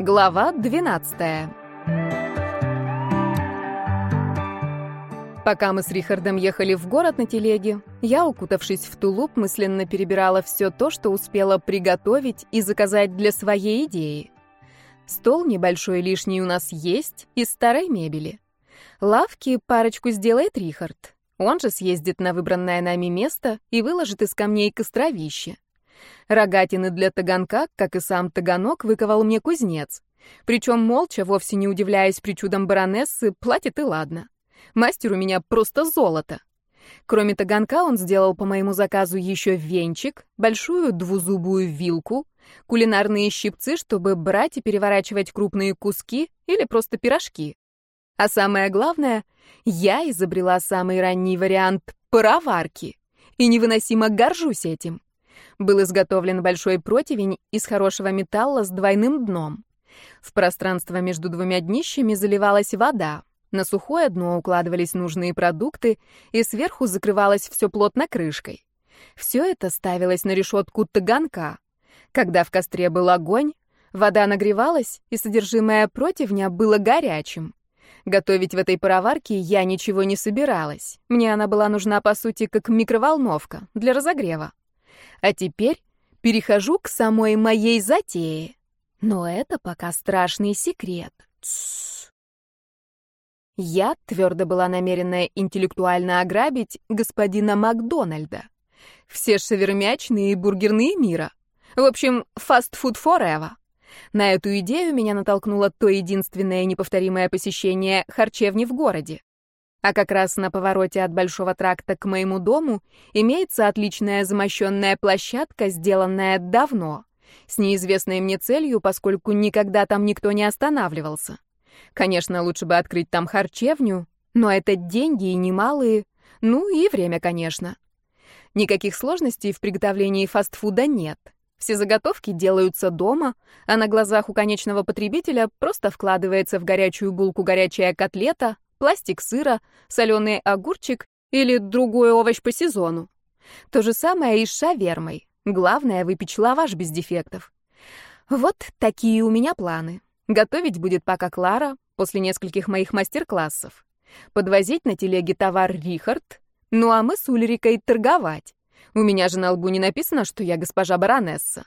Глава 12. Пока мы с Рихардом ехали в город на телеге, я, укутавшись в тулуп, мысленно перебирала все то, что успела приготовить и заказать для своей идеи. Стол небольшой лишний у нас есть из старой мебели. Лавки парочку сделает Рихард. Он же съездит на выбранное нами место и выложит из камней костровище. Рогатины для таганка, как и сам таганок, выковал мне кузнец. Причем молча, вовсе не удивляясь причудам баронессы, платит и ладно. Мастер у меня просто золото. Кроме таганка он сделал по моему заказу еще венчик, большую двузубую вилку, кулинарные щипцы, чтобы брать и переворачивать крупные куски или просто пирожки. А самое главное, я изобрела самый ранний вариант пароварки и невыносимо горжусь этим. Был изготовлен большой противень из хорошего металла с двойным дном. В пространство между двумя днищами заливалась вода, на сухое дно укладывались нужные продукты, и сверху закрывалось все плотно крышкой. Все это ставилось на решетку таганка. Когда в костре был огонь, вода нагревалась, и содержимое противня было горячим. Готовить в этой пароварке я ничего не собиралась. Мне она была нужна, по сути, как микроволновка для разогрева. А теперь перехожу к самой моей затее. Но это пока страшный секрет. Тссс. Я твердо была намерена интеллектуально ограбить господина Макдональда. Все шавермячные и бургерные мира. В общем, fast food forever. На эту идею меня натолкнуло то единственное неповторимое посещение харчевни в городе. А как раз на повороте от Большого тракта к моему дому имеется отличная замощенная площадка, сделанная давно, с неизвестной мне целью, поскольку никогда там никто не останавливался. Конечно, лучше бы открыть там харчевню, но это деньги и немалые, ну и время, конечно. Никаких сложностей в приготовлении фастфуда нет. Все заготовки делаются дома, а на глазах у конечного потребителя просто вкладывается в горячую булку горячая котлета, пластик сыра, соленый огурчик или другой овощ по сезону. То же самое и с шавермой. Главное — выпечь лаваш без дефектов. Вот такие у меня планы. Готовить будет пока Клара, после нескольких моих мастер-классов. Подвозить на телеге товар Рихард, ну а мы с Ульрикой торговать. У меня же на лбу не написано, что я госпожа баронесса.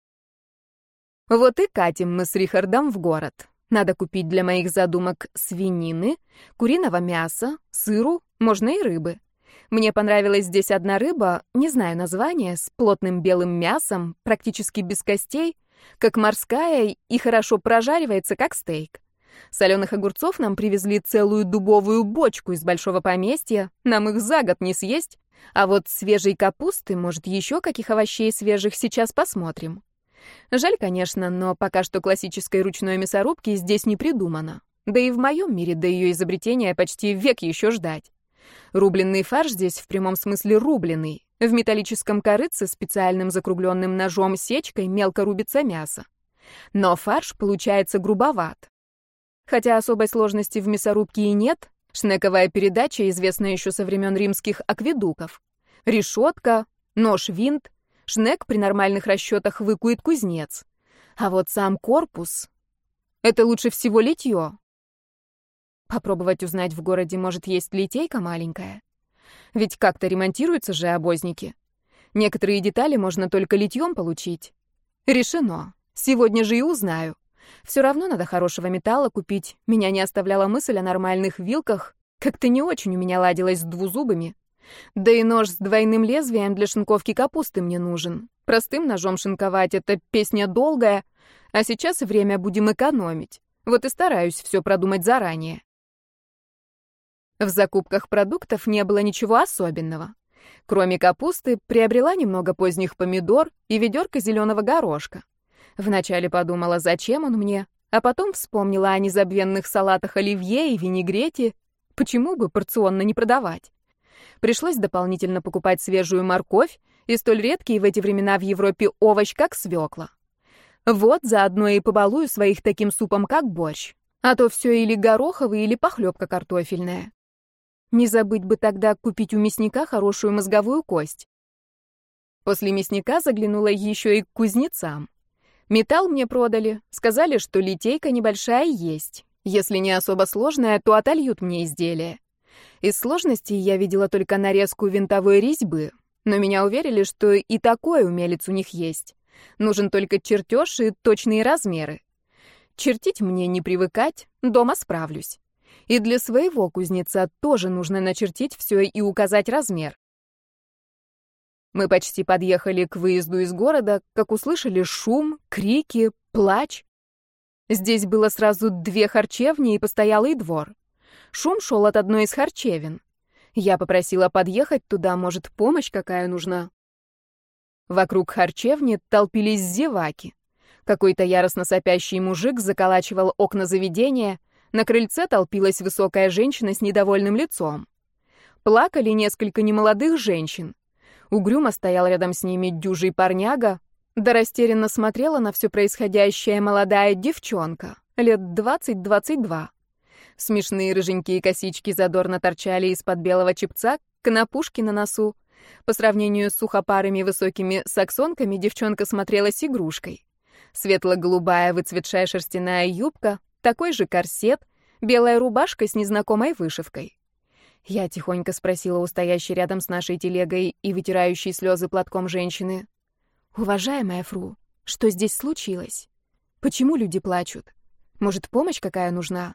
Вот и катим мы с Рихардом в город. Надо купить для моих задумок свинины, куриного мяса, сыру, можно и рыбы. Мне понравилась здесь одна рыба, не знаю название, с плотным белым мясом, практически без костей, как морская и хорошо прожаривается, как стейк. Соленых огурцов нам привезли целую дубовую бочку из большого поместья, нам их за год не съесть, а вот свежей капусты, может, еще каких овощей свежих, сейчас посмотрим. Жаль, конечно, но пока что классической ручной мясорубки здесь не придумано. Да и в моем мире до ее изобретения почти век еще ждать. Рубленый фарш здесь в прямом смысле рубленый. В металлическом корытце специальным закругленным ножом-сечкой мелко рубится мясо. Но фарш получается грубоват. Хотя особой сложности в мясорубке и нет, шнековая передача известна еще со времен римских акведуков. Решетка, нож-винт, шнек при нормальных расчетах выкует кузнец. А вот сам корпус — это лучше всего литье. Попробовать узнать в городе, может, есть литейка маленькая. Ведь как-то ремонтируются же обозники. Некоторые детали можно только литьем получить. Решено. Сегодня же и узнаю. Все равно надо хорошего металла купить. Меня не оставляла мысль о нормальных вилках. Как-то не очень у меня ладилось с двузубыми. Да и нож с двойным лезвием для шинковки капусты мне нужен. Простым ножом шинковать — это песня долгая, а сейчас время будем экономить. Вот и стараюсь все продумать заранее. В закупках продуктов не было ничего особенного. Кроме капусты, приобрела немного поздних помидор и ведерко зеленого горошка. Вначале подумала, зачем он мне, а потом вспомнила о незабвенных салатах оливье и винегрете. Почему бы порционно не продавать? Пришлось дополнительно покупать свежую морковь и столь редкий в эти времена в Европе овощ, как свекла. Вот заодно и побалую своих таким супом, как борщ. А то все или гороховый, или похлебка картофельная. Не забыть бы тогда купить у мясника хорошую мозговую кость. После мясника заглянула еще и к кузнецам. Металл мне продали, сказали, что литейка небольшая есть. Если не особо сложная, то отольют мне изделие. Из сложностей я видела только нарезку винтовой резьбы, но меня уверили, что и такой умелец у них есть. Нужен только чертеж и точные размеры. Чертить мне не привыкать, дома справлюсь. И для своего кузнеца тоже нужно начертить все и указать размер. Мы почти подъехали к выезду из города, как услышали шум, крики, плач. Здесь было сразу 2 харчевни и постоялый двор. Шум шел от одной из харчевин. Я попросила подъехать туда, может, помощь какая нужна. Вокруг харчевни толпились зеваки. Какой-то яростно сопящий мужик заколачивал окна заведения, на крыльце толпилась высокая женщина с недовольным лицом. Плакали несколько немолодых женщин. Угрюмо стоял рядом с ними дюжий парняга, да растерянно смотрела на все происходящее молодая девчонка, лет 20-22. Смешные рыженькие косички задорно торчали из-под белого чепца, конопушки на носу. По сравнению с сухопарыми высокими саксонками девчонка смотрелась игрушкой. Светло-голубая выцветшая шерстяная юбка, такой же корсет, белая рубашка с незнакомой вышивкой. Я тихонько спросила у стоящей рядом с нашей телегой и вытирающей слезы платком женщины: «Уважаемая фру, что здесь случилось? Почему люди плачут? Может, помощь какая нужна?»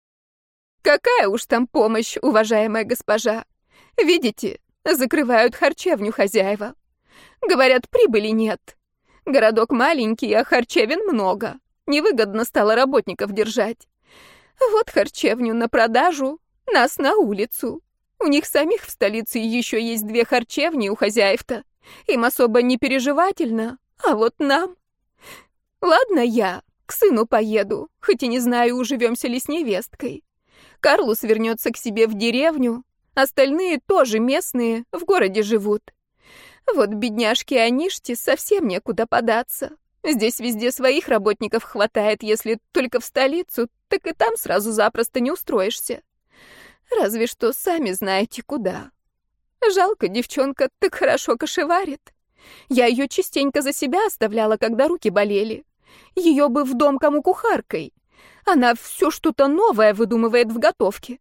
«Какая уж там помощь, уважаемая госпожа? Видите, закрывают харчевню хозяева. Говорят, прибыли нет. Городок маленький, а харчевин много. Невыгодно стало работников держать. Вот харчевню на продажу, нас на улицу. У них самих в столице еще есть 2 харчевни у хозяев-то. Им особо не переживательно, а вот нам. Ладно, я к сыну поеду, хоть и не знаю, уживемся ли с невесткой. Карлус вернется к себе в деревню, остальные тоже местные, в городе живут. Вот бедняжке Аниште совсем некуда податься. Здесь везде своих работников хватает, если только в столицу, так и там сразу запросто не устроишься. Разве что сами знаете куда. Жалко, девчонка так хорошо кошеварит. Я ее частенько за себя оставляла, когда руки болели. Ее бы в дом кому кухаркой. Она все что-то новое выдумывает в готовке.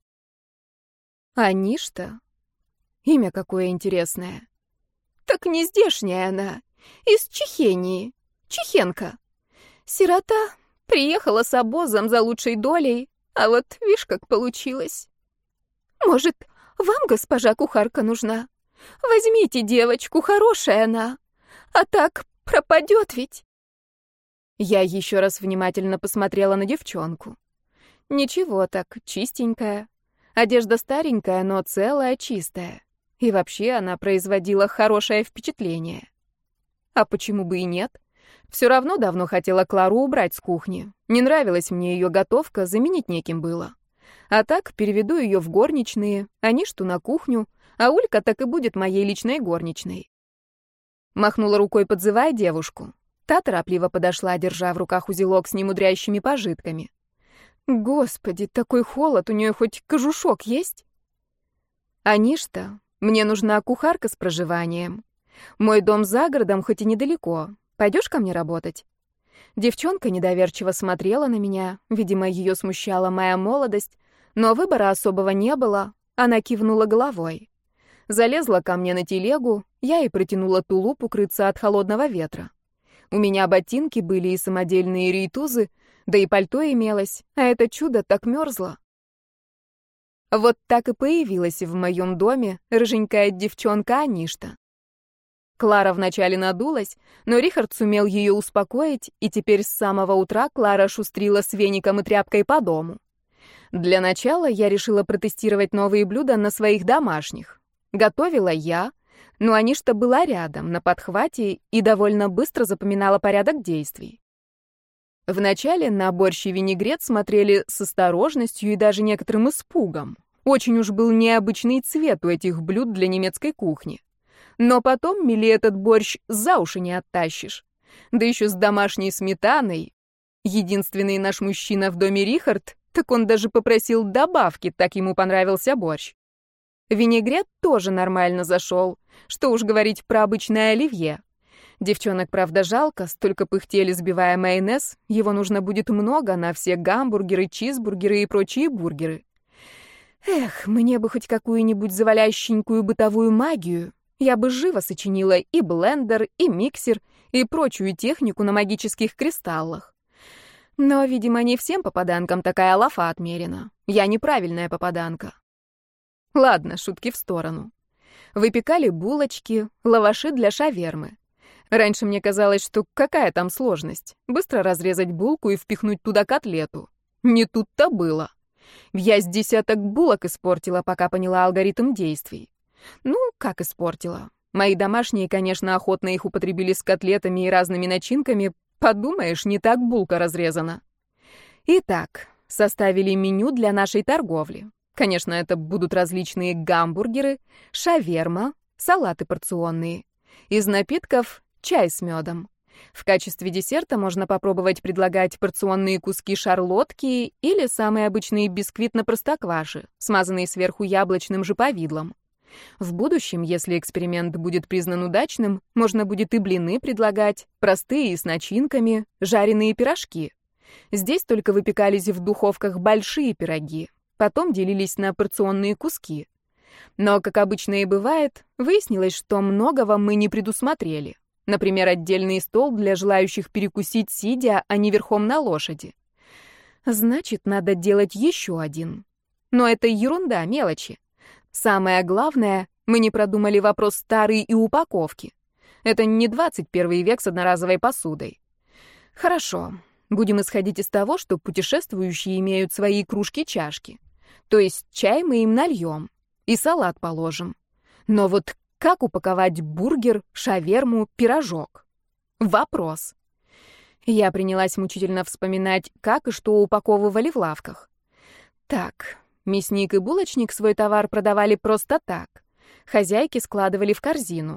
Аништа? Имя какое интересное. Так не здешняя она, из Чехении. Чехенка. Сирота, приехала с обозом за лучшей долей, а вот видишь, как получилось. Может, вам, госпожа кухарка, нужна? Возьмите девочку, хорошая она. А так пропадет ведь. Я еще раз внимательно посмотрела на девчонку. Ничего так, чистенькая. Одежда старенькая, но целая, чистая. И вообще она производила хорошее впечатление. А почему бы и нет? Все равно давно хотела Клару убрать с кухни. Не нравилась мне ее готовка, заменить неким было. А так переведу ее в горничные, Аништу на кухню, а Улька так и будет моей личной горничной. Махнула рукой, подзывая девушку. Та торопливо подошла, держа в руках узелок с немудрящими пожитками. Господи, такой холод, у нее хоть кожушок есть? Аништа, мне нужна кухарка с проживанием. Мой дом за городом, хоть и недалеко. Пойдешь ко мне работать? Девчонка недоверчиво смотрела на меня, видимо, ее смущала моя молодость, но выбора особого не было, она кивнула головой. Залезла ко мне на телегу, я ей протянула тулуп укрыться от холодного ветра. У меня ботинки были и самодельные рейтузы, да и пальто имелось, а это чудо так мерзло. Вот так и появилась в моем доме рыженькая девчонка Аништа. Клара вначале надулась, но Рихард сумел ее успокоить, и теперь с самого утра Клара шустрила с веником и тряпкой по дому. Для начала я решила протестировать новые блюда на своих домашних. Готовила я, но Аништа была рядом, на подхвате, и довольно быстро запоминала порядок действий. Вначале на борщ и винегрет смотрели с осторожностью и даже некоторым испугом. Очень уж был необычный цвет у этих блюд для немецкой кухни. Но потом мели этот борщ за уши не оттащишь. Да еще с домашней сметаной. Единственный наш мужчина в доме Рихард, так он даже попросил добавки, так ему понравился борщ. Винегрет тоже нормально зашел. Что уж говорить про обычное оливье. Девчонок, правда, жалко, столько пыхтели, сбивая майонез, его нужно будет много на все гамбургеры, чизбургеры и прочие бургеры. Эх, мне бы хоть какую-нибудь завалященькую бытовую магию. Я бы живо сочинила и блендер, и миксер, и прочую технику на магических кристаллах. Но, видимо, не всем попаданкам такая лафа отмерена. Я неправильная попаданка. Ладно, шутки в сторону. Выпекали булочки, лаваши для шавермы. Раньше мне казалось, что какая там сложность? Быстро разрезать булку и впихнуть туда котлету. Не тут-то было. Я с десяток булок испортила, пока поняла алгоритм действий. Ну, как испортила? Мои домашние, конечно, охотно их употребили с котлетами и разными начинками. Подумаешь, не так булка разрезана. Итак, составили меню для нашей торговли. Конечно, это будут различные гамбургеры, шаверма, салаты порционные. Из напитков — чай с медом. В качестве десерта можно попробовать предлагать порционные куски шарлотки или самый обычный бисквит на простокваше, смазанный сверху яблочным же повидлом. В будущем, если эксперимент будет признан удачным, можно будет и блины предлагать, простые и с начинками, жареные пирожки. Здесь только выпекались в духовках большие пироги, потом делились на порционные куски. Но, как обычно и бывает, выяснилось, что многого мы не предусмотрели. Например, отдельный стол для желающих перекусить сидя, а не верхом на лошади. Значит, надо делать еще один. Но это ерунда, мелочи. Самое главное, мы не продумали вопрос старой и упаковки. Это не 21 век с одноразовой посудой. Хорошо, будем исходить из того, что путешествующие имеют свои кружки-чашки. То есть чай мы им нальем и салат положим. Но вот как упаковать бургер, шаверму, пирожок? Вопрос. Я принялась мучительно вспоминать, как и что упаковывали в лавках. Так, мясник и булочник свой товар продавали просто так. Хозяйки складывали в корзину.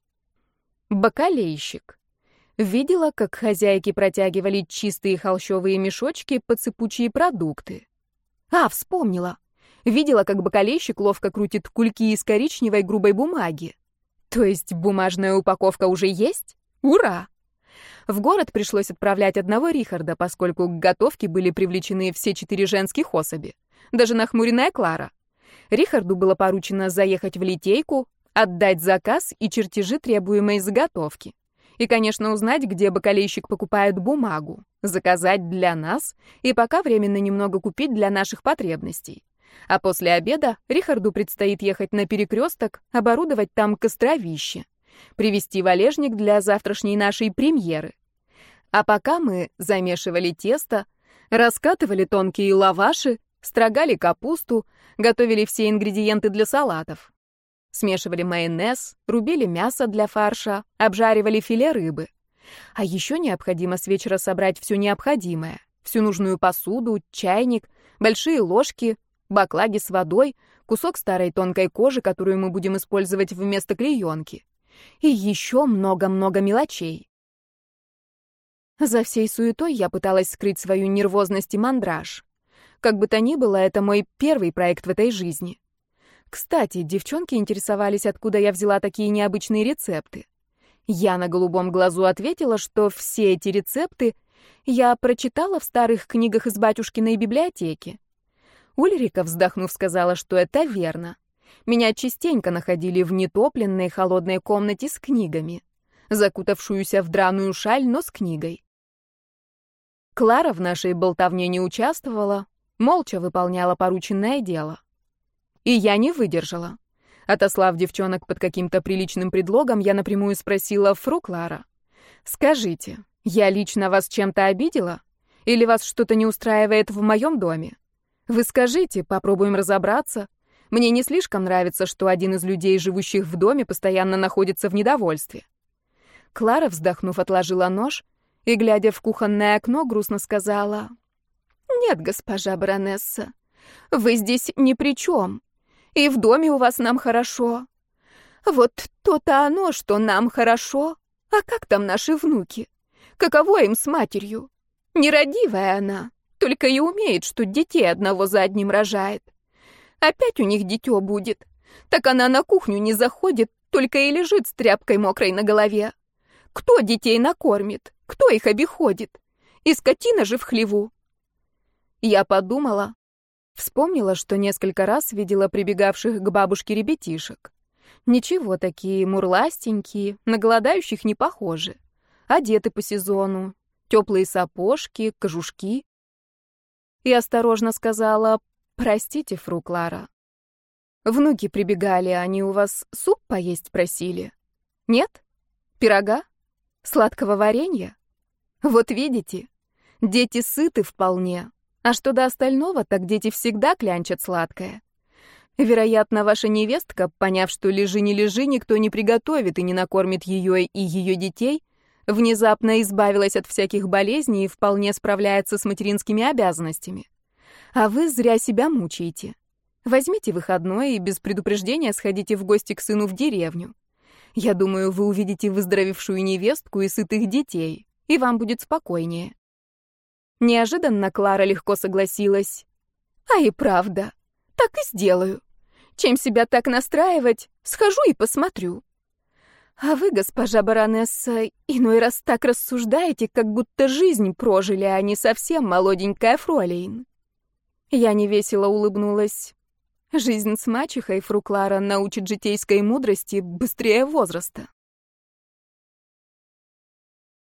Бакалейщик. Видела, как хозяйки протягивали чистые холщовые мешочки под сыпучие продукты. Вспомнила. Видела, как бакалейщик ловко крутит кульки из коричневой грубой бумаги. То есть бумажная упаковка уже есть? Ура! В город пришлось отправлять одного Рихарда, поскольку к готовке были привлечены все 4 женских особи. Даже нахмуренная Клара. Рихарду было поручено заехать в литейку, отдать заказ и чертежи требуемой заготовки. И, конечно, узнать, где бакалейщик покупает бумагу, заказать для нас и пока временно немного купить для наших потребностей. А после обеда Рихарду предстоит ехать на перекресток, оборудовать там костровище, привезти валежник для завтрашней нашей премьеры. А пока мы замешивали тесто, раскатывали тонкие лаваши, строгали капусту, готовили все ингредиенты для салатов. Смешивали майонез, рубили мясо для фарша, обжаривали филе рыбы. А еще необходимо с вечера собрать все необходимое. Всю нужную посуду, чайник, большие ложки, баклаги с водой, кусок старой тонкой кожи, которую мы будем использовать вместо клеенки. И еще много-много мелочей. За всей суетой я пыталась скрыть свою нервозность и мандраж. Как бы то ни было, это мой первый проект в этой жизни. Кстати, девчонки интересовались, откуда я взяла такие необычные рецепты. Я на голубом глазу ответила, что все эти рецепты я прочитала в старых книгах из батюшкиной библиотеки. Ульрика, вздохнув, сказала, что это верно. Меня частенько находили в нетопленной холодной комнате с книгами, закутавшуюся в драную шаль, но с книгой. Клара в нашей болтовне не участвовала, молча выполняла порученное дело. И я не выдержала. Отослав девчонок под каким-то приличным предлогом, я напрямую спросила: «Фру Клара, скажите, я лично вас чем-то обидела? Или вас что-то не устраивает в моем доме? Вы скажите, попробуем разобраться. Мне не слишком нравится, что один из людей, живущих в доме, постоянно находится в недовольстве». Клара, вздохнув, отложила нож и, глядя в кухонное окно, грустно сказала: «Нет, госпожа баронесса, вы здесь ни при чем. И в доме у вас нам хорошо. Вот то-то оно, что нам хорошо. А как там наши внуки? Каково им с матерью? Нерадивая она, только и умеет, что детей одного за одним рожает. Опять у них дитё будет. Так она на кухню не заходит, только и лежит с тряпкой мокрой на голове. Кто детей накормит? Кто их обиходит? И скотина же в хлеву. Я подумала, вспомнила, что несколько раз видела прибегавших к бабушке ребятишек. Ничего, такие мурластенькие, на голодающих не похожи. Одеты по сезону, теплые сапожки, кожушки. И осторожно сказала: «Простите, фру Клара. Внуки прибегали, они у вас суп поесть просили? Нет? Пирога? Сладкого варенья? Вот видите, дети сыты вполне, а что до остального, так дети всегда клянчат сладкое. Вероятно, ваша невестка, поняв, что лежи не лежи, никто не приготовит и не накормит ее и ее детей, внезапно избавилась от всяких болезней и вполне справляется с материнскими обязанностями. А вы зря себя мучаете. Возьмите выходной и без предупреждения сходите в гости к сыну в деревню. Я думаю, вы увидите выздоровевшую невестку и сытых детей, и вам будет спокойнее». Неожиданно Клара легко согласилась. «А и правда, так и сделаю. Чем себя так настраивать, схожу и посмотрю. А вы, госпожа баронесса, иной раз так рассуждаете, как будто жизнь прожили, а не совсем молоденькая фролейн». Я невесело улыбнулась. Жизнь с мачехой, фру Клара, научит житейской мудрости быстрее возраста.